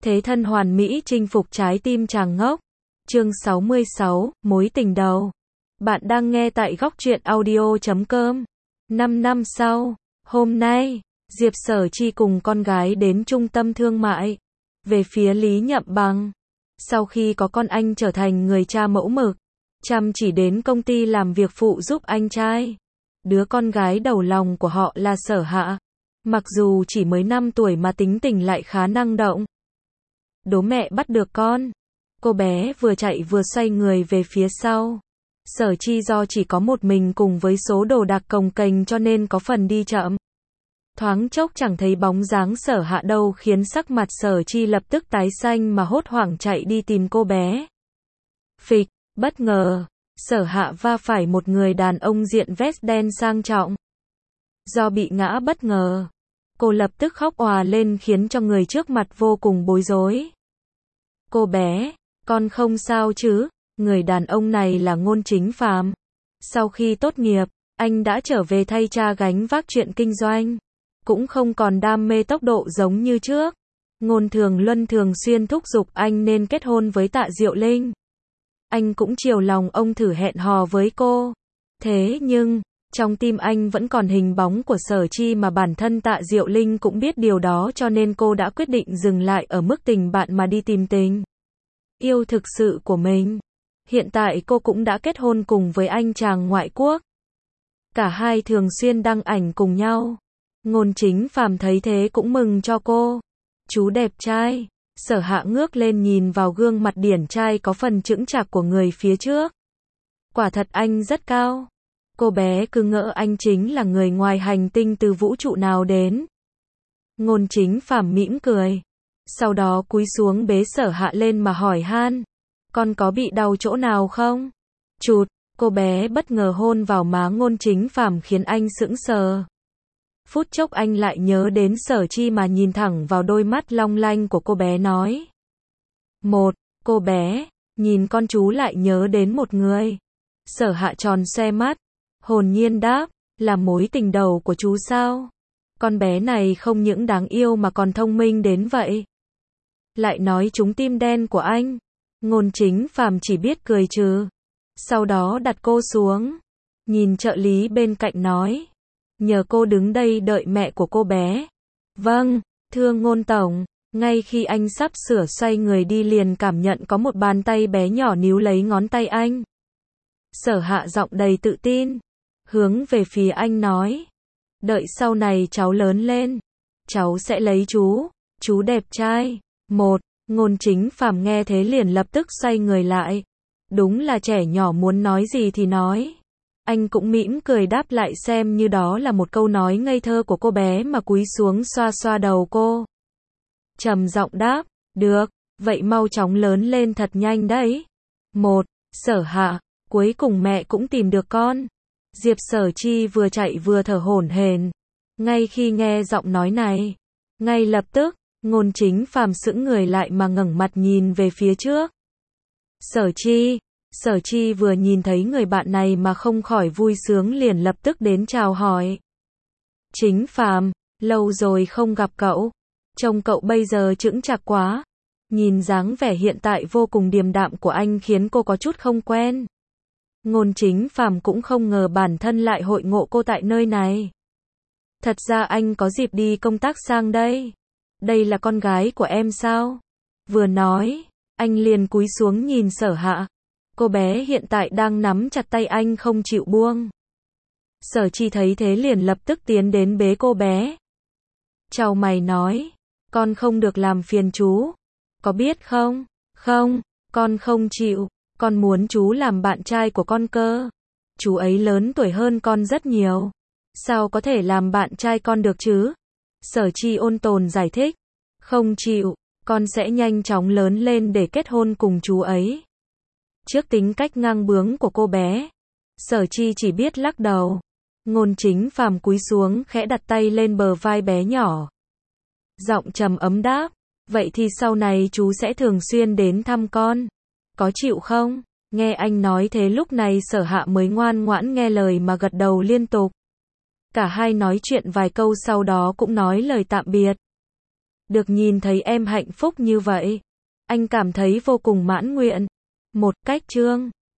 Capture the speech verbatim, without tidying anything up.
Thế thân hoàn mỹ chinh phục trái tim chàng ngốc. Chương sáu mươi sáu, mối tình đầu. Bạn đang nghe tại góc truyện audio chấm com. Năm năm sau, hôm nay, Diệp Sở Chi cùng con gái đến trung tâm thương mại. Về phía Lý Nhậm Bằng. Sau khi có con anh trở thành người cha mẫu mực, chăm chỉ đến công ty làm việc phụ giúp anh trai. Đứa con gái đầu lòng của họ là Sở Hạ. Mặc dù chỉ mới năm tuổi mà tính tình lại khá năng động. Đố mẹ bắt được con. Cô bé vừa chạy vừa xoay người về phía sau. Sở Chi do chỉ có một mình cùng với số đồ đạc cồng kềnh cho nên có phần đi chậm. Thoáng chốc chẳng thấy bóng dáng Sở Hạ đâu khiến sắc mặt Sở Chi lập tức tái xanh mà hốt hoảng chạy đi tìm cô bé. Phịch, bất ngờ, Sở Hạ va phải một người đàn ông diện vest đen sang trọng. Do bị ngã bất ngờ, cô lập tức khóc òa lên khiến cho người trước mặt vô cùng bối rối. Cô bé, con không sao chứ? Người đàn ông này là Ngôn Chính Phàm. Sau khi tốt nghiệp, anh đã trở về thay cha gánh vác chuyện kinh doanh. Cũng không còn đam mê tốc độ giống như trước. Ngôn Thường Luân thường xuyên thúc giục anh nên kết hôn với Tạ Diệu Linh. Anh cũng chiều lòng ông thử hẹn hò với cô. Thế nhưng, trong tim anh vẫn còn hình bóng của Sở Chi mà bản thân Tạ Diệu Linh cũng biết điều đó cho nên cô đã quyết định dừng lại ở mức tình bạn mà đi tìm tình yêu thực sự của mình. Hiện tại cô cũng đã kết hôn cùng với anh chàng ngoại quốc. Cả hai thường xuyên đăng ảnh cùng nhau. Ngôn Chính Phàm thấy thế cũng mừng cho cô. Chú đẹp trai. Sở Hạ ngước lên nhìn vào gương mặt điển trai có phần chững chạc của người phía trước. Quả thật anh rất cao. Cô bé cứ ngỡ anh chính là người ngoài hành tinh từ vũ trụ nào đến. Ngôn Chính Phàm mỉm cười. Sau đó cúi xuống bế Sở Hạ lên mà hỏi han. Con có bị đau chỗ nào không? Chụt, cô bé bất ngờ hôn vào má Ngôn Chính Phàm khiến anh sững sờ. Phút chốc anh lại nhớ đến Sở Chi mà nhìn thẳng vào đôi mắt long lanh của cô bé nói. Một, cô bé, nhìn con chú lại nhớ đến một người. Sở Hạ tròn xoe mắt, hồn nhiên đáp, là mối tình đầu của chú sao? Con bé này không những đáng yêu mà còn thông minh đến vậy. Lại nói trúng tim đen của anh. Ngôn Chính Phàm chỉ biết cười trừ. Sau đó đặt cô xuống. Nhìn trợ lý bên cạnh nói. Nhờ cô đứng đây đợi mẹ của cô bé. Vâng, thưa Ngôn Tổng. Ngay khi anh sắp sửa xoay người đi liền cảm nhận có một bàn tay bé nhỏ níu lấy ngón tay anh. Sở Hạ giọng đầy tự tin. Hướng về phía anh nói. Đợi sau này cháu lớn lên. Cháu sẽ lấy chú. Chú đẹp trai. Một, Ngôn Chính Phàm nghe thế liền lập tức xoay người lại. Đúng là trẻ nhỏ muốn nói gì thì nói. Anh cũng mỉm cười đáp lại xem như đó là một câu nói ngây thơ của cô bé mà cúi xuống xoa xoa đầu cô. Trầm giọng đáp, được, vậy mau chóng lớn lên thật nhanh đấy. Một, Sở Hạ, cuối cùng mẹ cũng tìm được con. Diệp Sở Chi vừa chạy vừa thở hổn hển. Ngay khi nghe giọng nói này, ngay lập tức, Ngôn Chính Phàm sững người lại mà ngẩng mặt nhìn về phía trước. Sở Chi, Sở Chi vừa nhìn thấy người bạn này mà không khỏi vui sướng liền lập tức đến chào hỏi. Chính Phàm, lâu rồi không gặp cậu. Trông cậu bây giờ chững chạc quá. Nhìn dáng vẻ hiện tại vô cùng điềm đạm của anh khiến cô có chút không quen. Ngôn Chính Phàm cũng không ngờ bản thân lại hội ngộ cô tại nơi này. Thật ra anh có dịp đi công tác sang đây. Đây là con gái của em sao? Vừa nói, anh liền cúi xuống nhìn Sở Hạ. Cô bé hiện tại đang nắm chặt tay anh không chịu buông. Sở Chi thấy thế liền lập tức tiến đến bế cô bé. Chào mày nói, con không được làm phiền chú. Có biết không? Không, con không chịu. Con muốn chú làm bạn trai của con cơ. Chú ấy lớn tuổi hơn con rất nhiều. Sao có thể làm bạn trai con được chứ? Sở Chi ôn tồn giải thích. Không chịu, con sẽ nhanh chóng lớn lên để kết hôn cùng chú ấy. Trước tính cách ngang bướng của cô bé, Sở Chi chỉ biết lắc đầu. Ngôn Chính Phàm cúi xuống khẽ đặt tay lên bờ vai bé nhỏ. Giọng trầm ấm đáp, vậy thì sau này chú sẽ thường xuyên đến thăm con. Có chịu không? Nghe anh nói thế lúc này Sở Hạ mới ngoan ngoãn nghe lời mà gật đầu liên tục. Cả hai nói chuyện vài câu sau đó cũng nói lời tạm biệt. Được nhìn thấy em hạnh phúc như vậy, anh cảm thấy vô cùng mãn nguyện. Một cách chương